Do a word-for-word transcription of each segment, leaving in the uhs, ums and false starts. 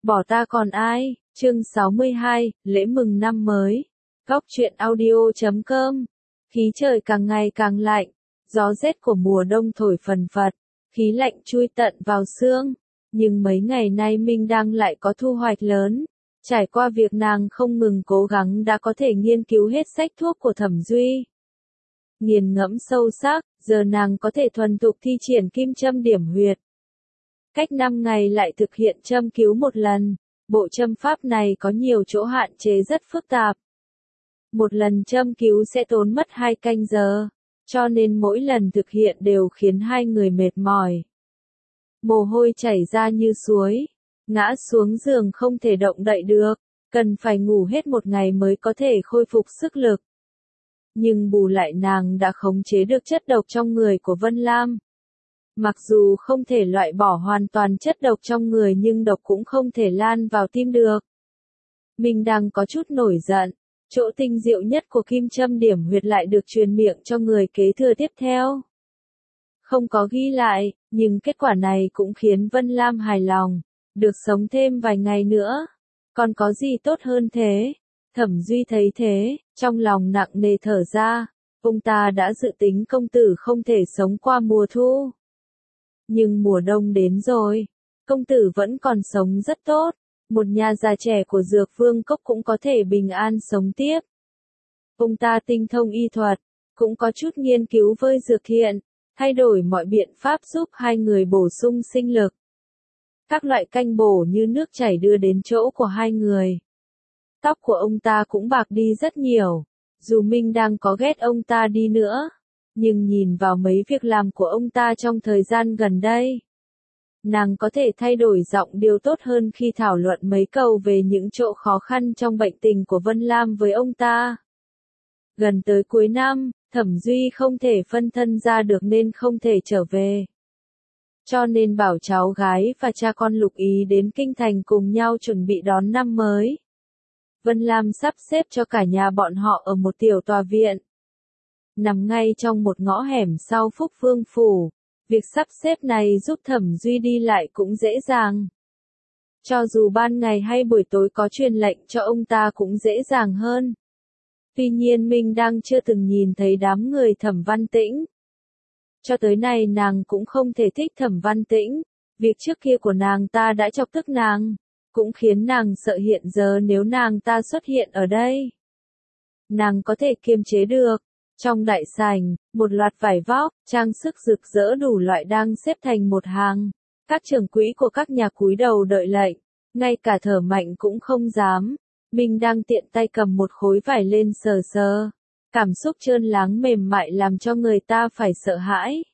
Bỏ ta còn ai, chương sáu mươi hai, lễ mừng năm mới. Góc truyện audio chấm com. Khí trời càng ngày càng lạnh, gió rét của mùa đông thổi phần phật, khí lạnh chui tận vào xương. Nhưng mấy ngày nay Minh Đăng lại có thu hoạch lớn. Trải qua việc nàng không ngừng cố gắng đã có thể nghiên cứu hết sách thuốc của Thẩm Duy. Nghiền ngẫm sâu sắc, giờ nàng có thể thuần thục thi triển kim châm điểm huyệt. Cách năm ngày lại thực hiện châm cứu một lần. Bộ châm pháp này có nhiều chỗ hạn chế rất phức tạp. Một lần châm cứu sẽ tốn mất hai canh giờ, cho nên mỗi lần thực hiện đều khiến hai người mệt mỏi. Mồ hôi chảy ra như suối, ngã xuống giường không thể động đậy được, cần phải ngủ hết một ngày mới có thể khôi phục sức lực. Nhưng bù lại nàng đã khống chế được chất độc trong người của Vân Lam. Mặc dù không thể loại bỏ hoàn toàn chất độc trong người nhưng độc cũng không thể lan vào tim được. Minh Đăng có chút nổi giận, chỗ tinh diệu nhất của kim châm điểm huyệt lại được truyền miệng cho người kế thừa tiếp theo. Không có ghi lại, nhưng kết quả này cũng khiến Vân Lam hài lòng, được sống thêm vài ngày nữa. Còn có gì tốt hơn thế? Thẩm Duy thấy thế, trong lòng nặng nề thở ra, ông ta đã dự tính công tử không thể sống qua mùa thu. Nhưng mùa đông đến rồi, công tử vẫn còn sống rất tốt, một nhà già trẻ của Dược Vương Cốc cũng có thể bình an sống tiếp. Ông ta tinh thông y thuật, cũng có chút nghiên cứu với dược thiện, thay đổi mọi biện pháp giúp hai người bổ sung sinh lực. Các loại canh bổ như nước chảy đưa đến chỗ của hai người. Tóc của ông ta cũng bạc đi rất nhiều, dù Minh đang có ghét ông ta đi nữa. Nhưng nhìn vào mấy việc làm của ông ta trong thời gian gần đây, nàng có thể thay đổi giọng điệu tốt hơn khi thảo luận mấy câu về những chỗ khó khăn trong bệnh tình của Vân Lam với ông ta. Gần tới cuối năm, Thẩm Duy không thể phân thân ra được nên không thể trở về. Cho nên bảo cháu gái và cha con Lục Ý đến Kinh Thành cùng nhau chuẩn bị đón năm mới. Vân Lam sắp xếp cho cả nhà bọn họ ở một tiểu tòa viện. Nằm ngay trong một ngõ hẻm sau Phúc Vương Phủ, việc sắp xếp này giúp Thẩm Duy đi lại cũng dễ dàng. Cho dù ban ngày hay buổi tối có truyền lệnh cho ông ta cũng dễ dàng hơn. Tuy nhiên Minh đang chưa từng nhìn thấy đám người Thẩm Văn Tĩnh. Cho tới nay nàng cũng không thể thích Thẩm Văn Tĩnh, việc trước kia của nàng ta đã chọc tức nàng, cũng khiến nàng sợ hiện giờ nếu nàng ta xuất hiện ở đây. Nàng có thể kiềm chế được. Trong đại sảnh, một loạt vải vóc, trang sức rực rỡ đủ loại đang xếp thành một hàng. Các trưởng quỹ của các nhà cúi đầu đợi lệnh, ngay cả thở mạnh cũng không dám. Minh đang tiện tay cầm một khối vải lên sờ sờ. Cảm xúc trơn láng mềm mại làm cho người ta phải sợ hãi.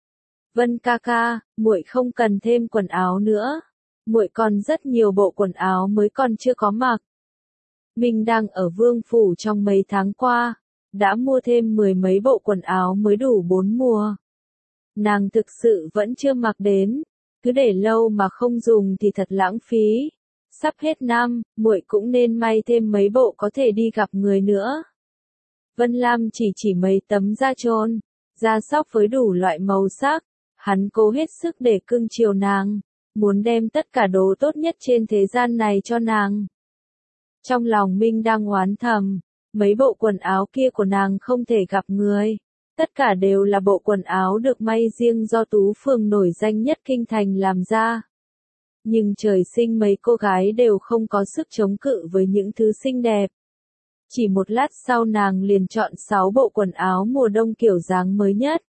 Vân ca ca, muội không cần thêm quần áo nữa. Muội còn rất nhiều bộ quần áo mới còn chưa có mặc. Minh đang ở Vương Phủ trong mấy tháng qua. Đã mua thêm mười mấy bộ quần áo mới đủ bốn mùa. Nàng thực sự vẫn chưa mặc đến, cứ để lâu mà không dùng thì thật lãng phí. Sắp hết năm, muội cũng nên may thêm mấy bộ có thể đi gặp người nữa. Vân Lam chỉ chỉ mấy tấm da trôn, da sóc với đủ loại màu sắc, hắn cố hết sức để cưng chiều nàng, muốn đem tất cả đồ tốt nhất trên thế gian này cho nàng. Trong lòng Minh đang oán thầm. Mấy bộ quần áo kia của nàng không thể gặp người. Tất cả đều là bộ quần áo được may riêng do tú phường nổi danh nhất Kinh Thành làm ra. Nhưng trời sinh mấy cô gái đều không có sức chống cự với những thứ xinh đẹp. Chỉ một lát sau nàng liền chọn sáu bộ quần áo mùa đông kiểu dáng mới nhất.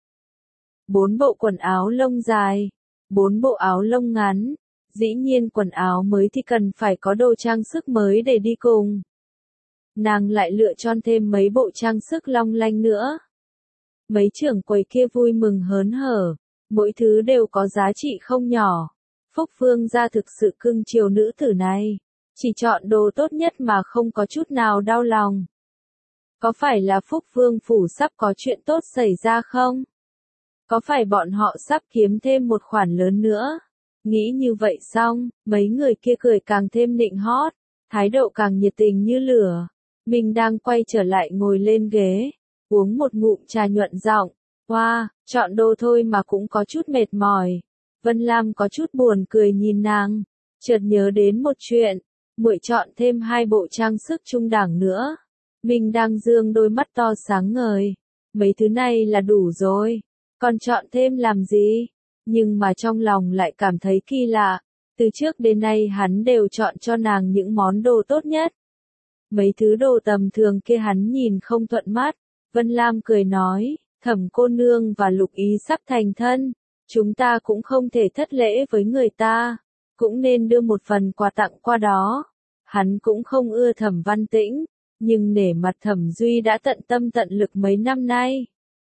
Bốn bộ quần áo lông dài, bốn bộ áo lông ngắn. Dĩ nhiên quần áo mới thì cần phải có đồ trang sức mới để đi cùng. Nàng lại lựa chọn thêm mấy bộ trang sức long lanh nữa. Mấy trưởng quầy kia vui mừng hớn hở, mỗi thứ đều có giá trị không nhỏ. Phúc Vương gia thực sự cưng chiều nữ tử này, chỉ chọn đồ tốt nhất mà không có chút nào đau lòng. Có phải là Phúc Vương Phủ sắp có chuyện tốt xảy ra không? Có phải bọn họ sắp kiếm thêm một khoản lớn nữa? Nghĩ như vậy xong, mấy người kia cười càng thêm nịnh hót, thái độ càng nhiệt tình như lửa. Mình đang quay trở lại ngồi lên ghế, uống một ngụm trà nhuận giọng. Wow, chọn đồ thôi mà cũng có chút mệt mỏi. Vân Lam có chút buồn cười nhìn nàng. Chợt nhớ đến một chuyện, muội chọn thêm hai bộ trang sức trung đẳng nữa. Minh đang dương đôi mắt to sáng ngời. Mấy thứ này là đủ rồi, còn chọn thêm làm gì? Nhưng mà trong lòng lại cảm thấy kỳ lạ. Từ trước đến nay hắn đều chọn cho nàng những món đồ tốt nhất. Mấy thứ đồ tầm thường kia hắn nhìn không thuận mắt. Vân Lam cười nói, Thẩm cô nương và Lục Ý sắp thành thân. Chúng ta cũng không thể thất lễ với người ta. Cũng nên đưa một phần quà tặng qua đó. Hắn cũng không ưa Thẩm Văn Tĩnh, nhưng nể mặt Thẩm Duy đã tận tâm tận lực mấy năm nay.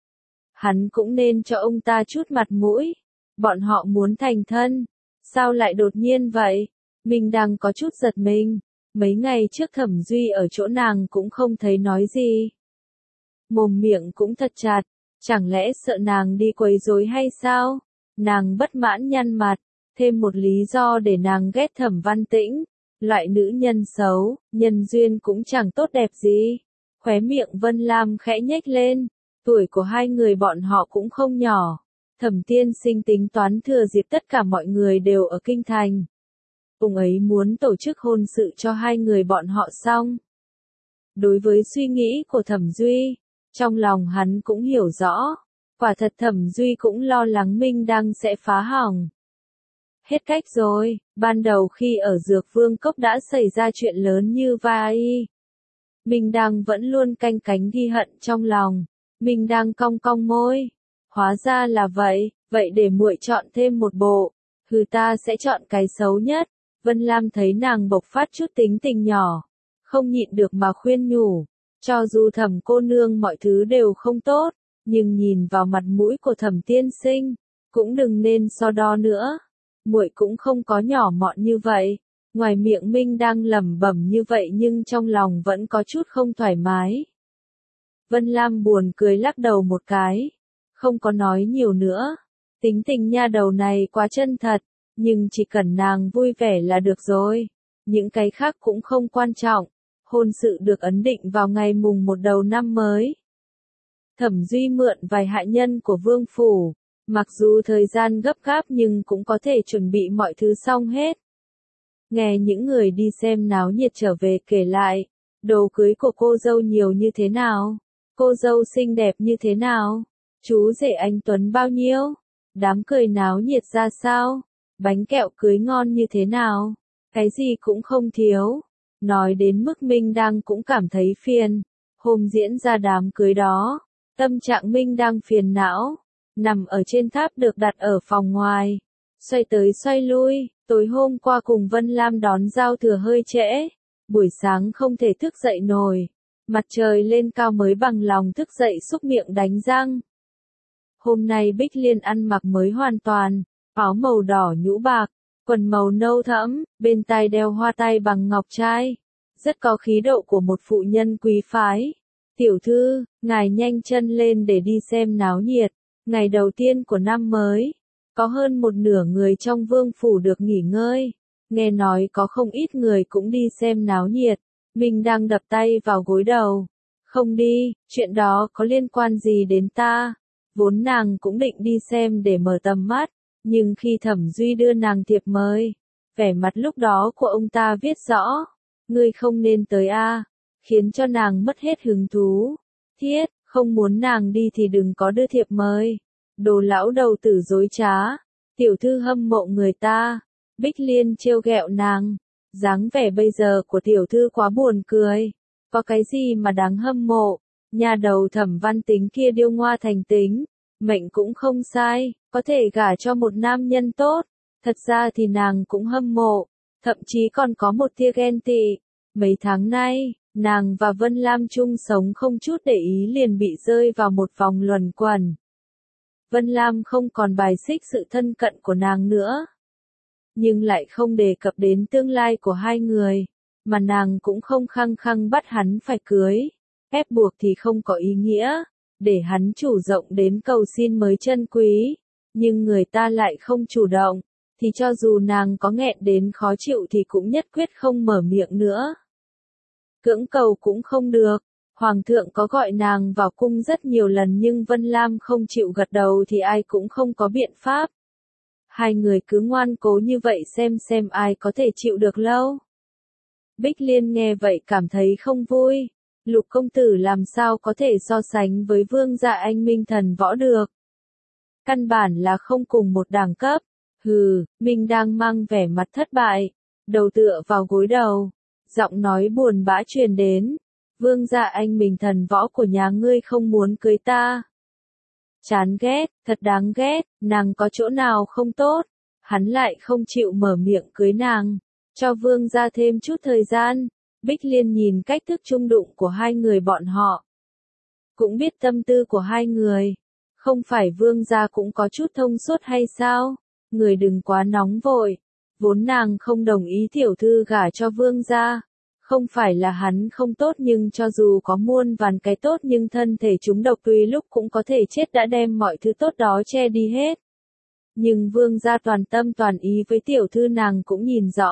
Hắn cũng nên cho ông ta chút mặt mũi. Bọn họ muốn thành thân. Sao lại đột nhiên vậy? Mình đang có chút giật mình. Mấy ngày trước Thẩm Duy ở chỗ nàng cũng không thấy nói gì. Mồm miệng cũng thật chặt. Chẳng lẽ sợ nàng đi quấy rối hay sao? Nàng bất mãn nhăn mặt. Thêm một lý do để nàng ghét Thẩm Văn Tĩnh. Loại nữ nhân xấu, nhân duyên cũng chẳng tốt đẹp gì. Khóe miệng Vân Lam khẽ nhếch lên. Tuổi của hai người bọn họ cũng không nhỏ. Thẩm tiên sinh tính toán thừa dịp tất cả mọi người đều ở kinh thành. Ông ấy muốn tổ chức hôn sự cho hai người bọn họ xong. Đối với suy nghĩ của Thẩm Duy, trong lòng hắn cũng hiểu rõ. Quả thật Thẩm Duy cũng lo lắng Minh Đăng sẽ phá hỏng. Hết cách rồi, ban đầu khi ở Dược Vương Cốc đã xảy ra chuyện lớn như vậy. Minh Đăng vẫn luôn canh cánh ghi hận trong lòng. Minh Đăng cong cong môi. Hóa ra là vậy, vậy để muội chọn thêm một bộ. Hừ, ta sẽ chọn cái xấu nhất. Vân Lam thấy nàng bộc phát chút tính tình nhỏ. Không nhịn được mà khuyên nhủ. Cho dù Thẩm cô nương mọi thứ đều không tốt, nhưng nhìn vào mặt mũi của Thẩm tiên sinh, cũng đừng nên so đo nữa. Muội cũng không có nhỏ mọn như vậy. Ngoài miệng Minh đang lẩm bẩm như vậy nhưng trong lòng vẫn có chút không thoải mái. Vân Lam buồn cười lắc đầu một cái. Không có nói nhiều nữa. Tính tình nha đầu này quá chân thật. Nhưng chỉ cần nàng vui vẻ là được rồi. Những cái khác cũng không quan trọng. Hôn sự được ấn định vào ngày mùng một đầu năm mới. Thẩm Duy mượn vài hạ nhân của Vương Phủ. Mặc dù thời gian gấp gáp nhưng cũng có thể chuẩn bị mọi thứ xong hết. Nghe những người đi xem náo nhiệt trở về kể lại. Đồ cưới của cô dâu nhiều như thế nào? Cô dâu xinh đẹp như thế nào? Chú rể anh Tuấn bao nhiêu? Đám cười náo nhiệt ra sao? Bánh kẹo cưới ngon như thế nào? Cái gì cũng không thiếu. Nói đến mức Minh Đăng cũng cảm thấy phiền. Hôm diễn ra đám cưới đó, tâm trạng Minh Đăng phiền não. Nằm ở trên tháp được đặt ở phòng ngoài. Xoay tới xoay lui, tối hôm qua cùng Vân Lam đón giao thừa hơi trễ. Buổi sáng không thể thức dậy nổi. Mặt trời lên cao mới bằng lòng thức dậy xúc miệng đánh răng. Hôm nay Bích Liên ăn mặc mới hoàn toàn, áo màu đỏ nhũ bạc, quần màu nâu thẫm, bên tai đeo hoa tai bằng ngọc trai. Rất có khí độ của một phụ nhân quý phái. Tiểu thư, ngài nhanh chân lên để đi xem náo nhiệt. Ngày đầu tiên của năm mới, có hơn một nửa người trong vương phủ được nghỉ ngơi. Nghe nói có không ít người cũng đi xem náo nhiệt. Mình đang đập tay vào gối đầu. Không đi, chuyện đó có liên quan gì đến ta? Vốn nàng cũng định đi xem để mở tầm mắt. Nhưng khi Thẩm Duy đưa nàng thiệp mời, vẻ mặt lúc đó của ông ta viết rõ. Ngươi không nên tới a, khiến cho nàng mất hết hứng thú. Thiết, không muốn nàng đi thì đừng có đưa thiệp mời. Đồ lão đầu tử dối trá. Tiểu thư hâm mộ người ta. Bích Liên trêu ghẹo nàng. Dáng vẻ bây giờ của tiểu thư quá buồn cười. Có cái gì mà đáng hâm mộ. Nhà đầu Thẩm Văn Tính kia điêu ngoa thành tính. Mệnh cũng không sai. Có thể gả cho một nam nhân tốt. Thật ra thì nàng cũng hâm mộ. Thậm chí còn có một tia ghen tị. Mấy tháng nay, nàng và Vân Lam chung sống không chút để ý liền bị rơi vào một vòng luẩn quẩn. Vân Lam không còn bài xích sự thân cận của nàng nữa. Nhưng lại không đề cập đến tương lai của hai người. Mà nàng cũng không khăng khăng bắt hắn phải cưới. Ép buộc thì không có ý nghĩa. Để hắn chủ động đến cầu xin mới chân quý. Nhưng người ta lại không chủ động. Thì cho dù nàng có nghẹn đến khó chịu thì cũng nhất quyết không mở miệng nữa. Cưỡng cầu cũng không được. Hoàng thượng có gọi nàng vào cung rất nhiều lần nhưng Vân Lam không chịu gật đầu thì ai cũng không có biện pháp. Hai người cứ ngoan cố như vậy xem xem ai có thể chịu được lâu. Bích Liên nghe vậy cảm thấy không vui. Lục công tử làm sao có thể so sánh với vương gia anh minh thần võ được. Căn bản là không cùng một đẳng cấp. Hừ, Minh đang mang vẻ mặt thất bại. Đầu tựa vào gối đầu. Giọng nói buồn bã truyền đến. Vương gia anh minh thần võ của nhà ngươi không muốn cưới ta. Chán ghét, thật đáng ghét, nàng có chỗ nào không tốt. Hắn lại không chịu mở miệng cưới nàng. Cho vương gia thêm chút thời gian. Bích Liên nhìn cách thức chung đụng của hai người bọn họ. Cũng biết tâm tư của hai người. Không phải vương gia cũng có chút thông suốt hay sao? Người đừng quá nóng vội. Vốn nàng không đồng ý tiểu thư gả cho vương gia. Không phải là hắn không tốt nhưng cho dù có muôn vàn cái tốt nhưng thân thể chúng độc tùy lúc cũng có thể chết đã đem mọi thứ tốt đó che đi hết. Nhưng vương gia toàn tâm toàn ý với tiểu thư nàng cũng nhìn rõ.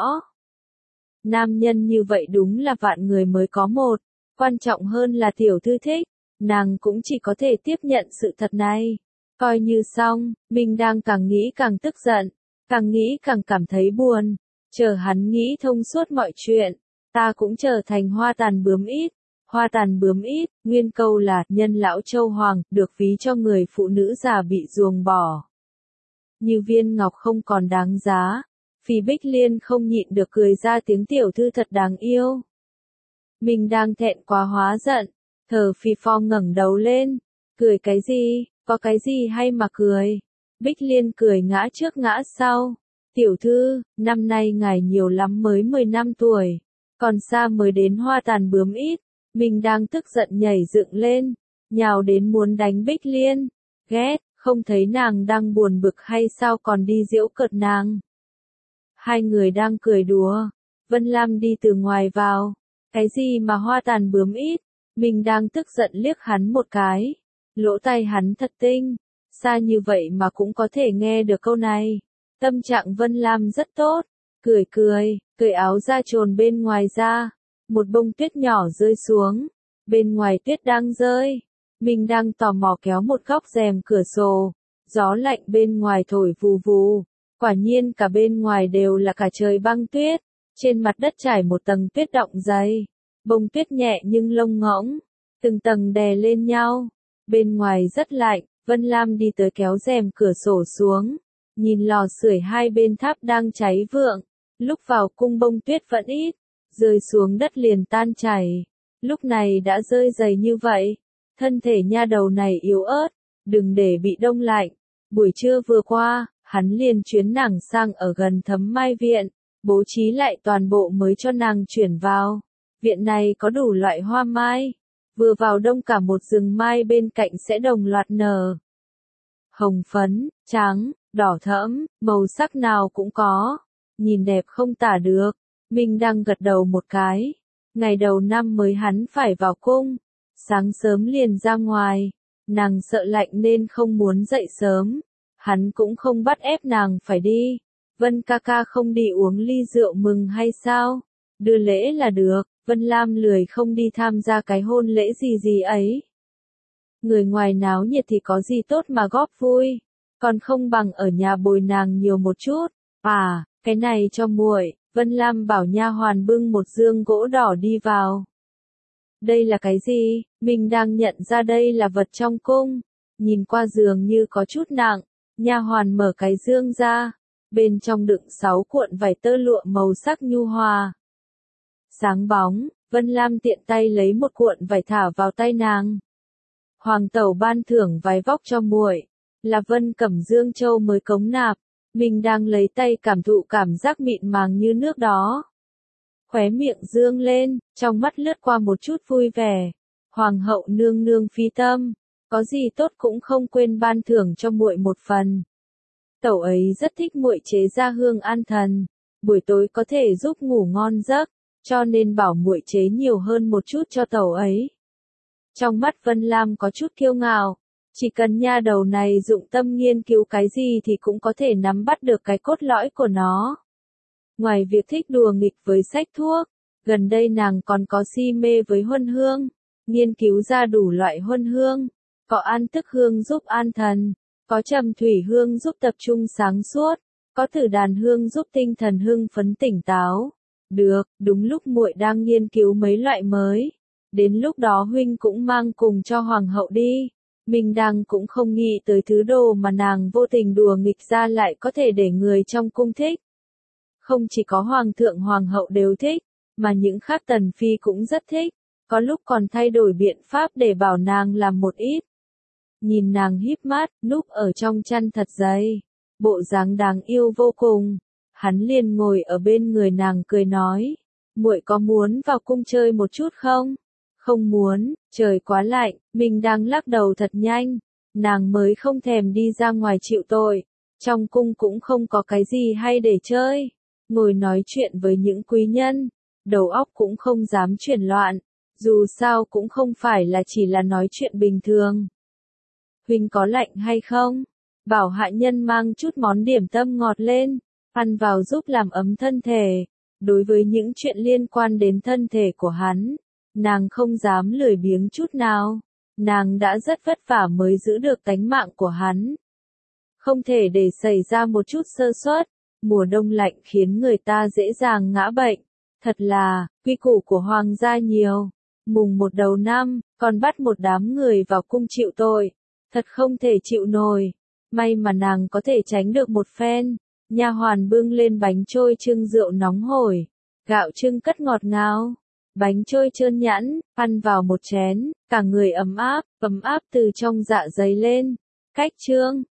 Nam nhân như vậy đúng là vạn người mới có một. Quan trọng hơn là tiểu thư thích. Nàng cũng chỉ có thể tiếp nhận sự thật này. Coi như xong, mình đang càng nghĩ càng tức giận. Càng nghĩ càng cảm thấy buồn. Chờ hắn nghĩ thông suốt mọi chuyện. Ta cũng trở thành hoa tàn bướm ít. Hoa tàn bướm ít, nguyên câu là nhân lão châu hoàng, được ví cho người phụ nữ già bị ruồng bỏ. Như viên ngọc không còn đáng giá. Phỉ Bích Liên không nhịn được cười ra tiếng tiểu thư thật đáng yêu. Mình đang thẹn quá hóa giận. Thờ Phi Phong ngẩng đầu lên. Cười cái gì, có cái gì hay mà cười. Bích Liên cười ngã trước ngã sau. Tiểu thư, năm nay ngài nhiều lắm mới mười lăm tuổi. Còn xa mới đến hoa tàn bướm ít. Mình đang tức giận nhảy dựng lên. Nhào đến muốn đánh Bích Liên. Ghét, không thấy nàng đang buồn bực hay sao còn đi giễu cợt nàng. Hai người đang cười đùa. Vân Lam đi từ ngoài vào. Cái gì mà hoa tàn bướm ít. Mình đang tức giận liếc hắn một cái. Lỗ tai hắn thật tinh. Xa như vậy mà cũng có thể nghe được câu này. Tâm trạng Vân Lam rất tốt. Cười cười, cởi áo da trồn bên ngoài ra. Một bông tuyết nhỏ rơi xuống. Bên ngoài tuyết đang rơi. Mình đang tò mò kéo một góc rèm cửa sổ. Gió lạnh bên ngoài thổi vù vù. Quả nhiên cả bên ngoài đều là cả trời băng tuyết. Trên mặt đất trải một tầng tuyết đọng dày. Bông tuyết nhẹ nhưng lông ngỗng. Từng tầng đè lên nhau. Bên ngoài rất lạnh. Vân Lam đi tới kéo rèm cửa sổ xuống. Nhìn lò sưởi hai bên tháp đang cháy vượng. Lúc vào cung bông tuyết vẫn ít. Rơi xuống đất liền tan chảy. Lúc này đã rơi dày như vậy. Thân thể nha đầu này yếu ớt. Đừng để bị đông lạnh. Buổi trưa vừa qua, hắn liền chuyến nàng sang ở gần Thấm Mai Viện. Bố trí lại toàn bộ mới cho nàng chuyển vào. Viện này có đủ loại hoa mai. Vừa vào đông cả một rừng mai bên cạnh sẽ đồng loạt nở. Hồng phấn, trắng, đỏ thẫm, màu sắc nào cũng có. Nhìn đẹp không tả được. Minh đang gật đầu một cái. Ngày đầu năm mới hắn phải vào cung. Sáng sớm liền ra ngoài. Nàng sợ lạnh nên không muốn dậy sớm. Hắn cũng không bắt ép nàng phải đi. Vân ca ca không đi uống ly rượu mừng hay sao? Đưa lễ là được. Vân Lam lười không đi tham gia cái hôn lễ gì gì ấy. Người ngoài náo nhiệt thì có gì tốt mà góp vui. Còn không bằng ở nhà bồi nàng nhiều một chút. À, cái này cho muội. Vân Lam bảo nha hoàn bưng một dương gỗ đỏ đi vào. Đây là cái gì? Mình đang nhận ra đây là vật trong cung. Nhìn qua giường như có chút nặng. Nha hoàn mở cái dương ra. Bên trong đựng sáu cuộn vải tơ lụa màu sắc nhu hòa. Sáng bóng, Vân Lam tiện tay lấy một cuộn vải thả vào tay nàng. Hoàng tẩu ban thưởng vài vóc cho muội, là Vân Cẩm Dương Châu mới cống nạp. Mình đang lấy tay cảm thụ cảm giác mịn màng như nước đó. Khóe miệng dương lên, trong mắt lướt qua một chút vui vẻ. Hoàng hậu nương nương phi tâm, có gì tốt cũng không quên ban thưởng cho muội một phần. Tẩu ấy rất thích muội chế ra hương an thần, buổi tối có thể giúp ngủ ngon giấc, cho nên bảo muội chế nhiều hơn một chút cho tẩu ấy. Trong mắt Vân Lam có chút kiêu ngạo, chỉ cần nha đầu này dụng tâm nghiên cứu cái gì thì cũng có thể nắm bắt được cái cốt lõi của nó. Ngoài việc thích đùa nghịch với sách thuốc, gần đây nàng còn có si mê với huân hương, nghiên cứu ra đủ loại huân hương, có an tức hương giúp an thần, có trầm thủy hương giúp tập trung sáng suốt, có thử đàn hương giúp tinh thần hưng phấn tỉnh táo. Được, đúng lúc muội đang nghiên cứu mấy loại mới. Đến lúc đó huynh cũng mang cùng cho hoàng hậu đi. Minh Đăng cũng không nghĩ tới thứ đồ mà nàng vô tình đùa nghịch ra lại có thể để người trong cung thích. Không chỉ có hoàng thượng hoàng hậu đều thích, mà những khác tần phi cũng rất thích, có lúc còn thay đổi biện pháp để bảo nàng làm một ít. Nhìn nàng híp mắt, núp ở trong chăn thật dày, bộ dáng đáng yêu vô cùng, hắn liền ngồi ở bên người nàng cười nói, muội có muốn vào cung chơi một chút không? Không muốn, trời quá lạnh, mình đang lắc đầu thật nhanh, nàng mới không thèm đi ra ngoài chịu tội, trong cung cũng không có cái gì hay để chơi, ngồi nói chuyện với những quý nhân, đầu óc cũng không dám chuyển loạn, dù sao cũng không phải là chỉ là nói chuyện bình thường. Huynh có lạnh hay không? Bảo hạ nhân mang chút món điểm tâm ngọt lên, ăn vào giúp làm ấm thân thể. Đối với những chuyện liên quan đến thân thể của hắn, nàng không dám lười biếng chút nào. Nàng đã rất vất vả mới giữ được tánh mạng của hắn. Không thể để xảy ra một chút sơ suất. Mùa đông lạnh khiến người ta dễ dàng ngã bệnh. Thật là, quy củ của hoàng gia nhiều. Mùng một đầu năm, còn bắt một đám người vào cung chịu tội. Thật không thể chịu nổi. May mà nàng có thể tránh được một phen. Nha hoàn bưng lên bánh trôi trưng rượu nóng hổi. Gạo trưng cất ngọt ngào. Bánh trôi trơn nhẵn, ăn vào một chén, cả người ấm áp, ấm áp từ trong dạ dày lên. Cách chương